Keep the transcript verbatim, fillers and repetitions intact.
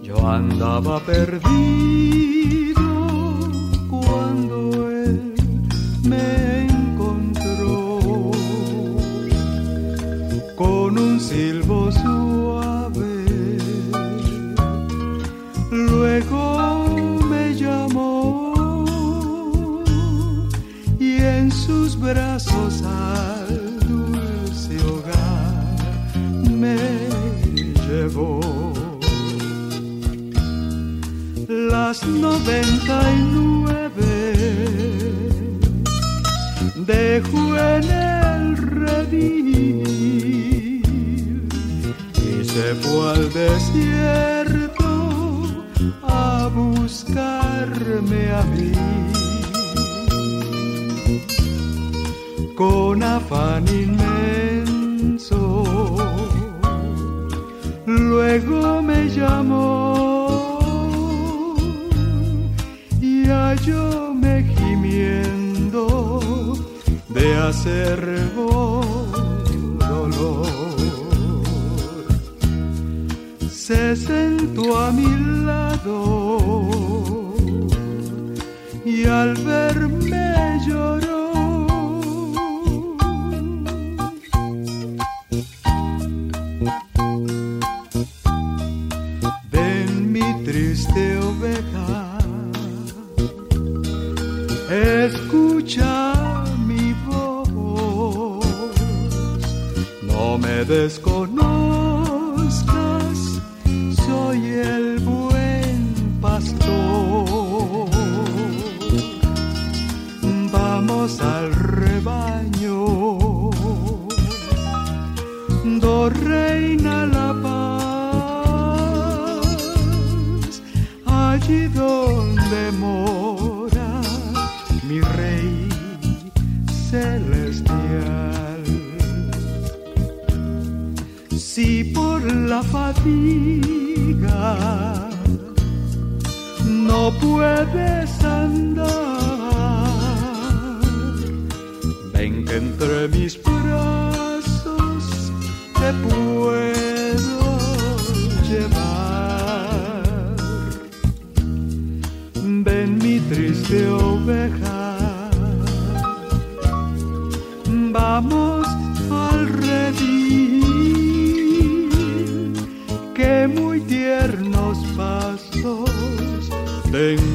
Yo andaba perdido cuando él me encontró, con un silbo suave, luego me llamó y en sus brazos al dulce hogar me llevó. Las noventa y nueve dejó en el redil y se fue al desierto a buscarme a mí. Con afán inmenso, luego me llamó y hallóme gimiendo de acerbo dolor. Se sentó a mi lado y al verme lloró. Ven mi triste oveja, escucha mi voz, no me desconozcas, soy el buen pastor. Vamos al rebaño, do reina la paz, allí donde mora mi rey celestial. Si por la fatiga no puedes andar, ven que entre mis brazos te puedo llevar. Ven mi triste oveja, vamos al redil, que muy tiernos pastos tengo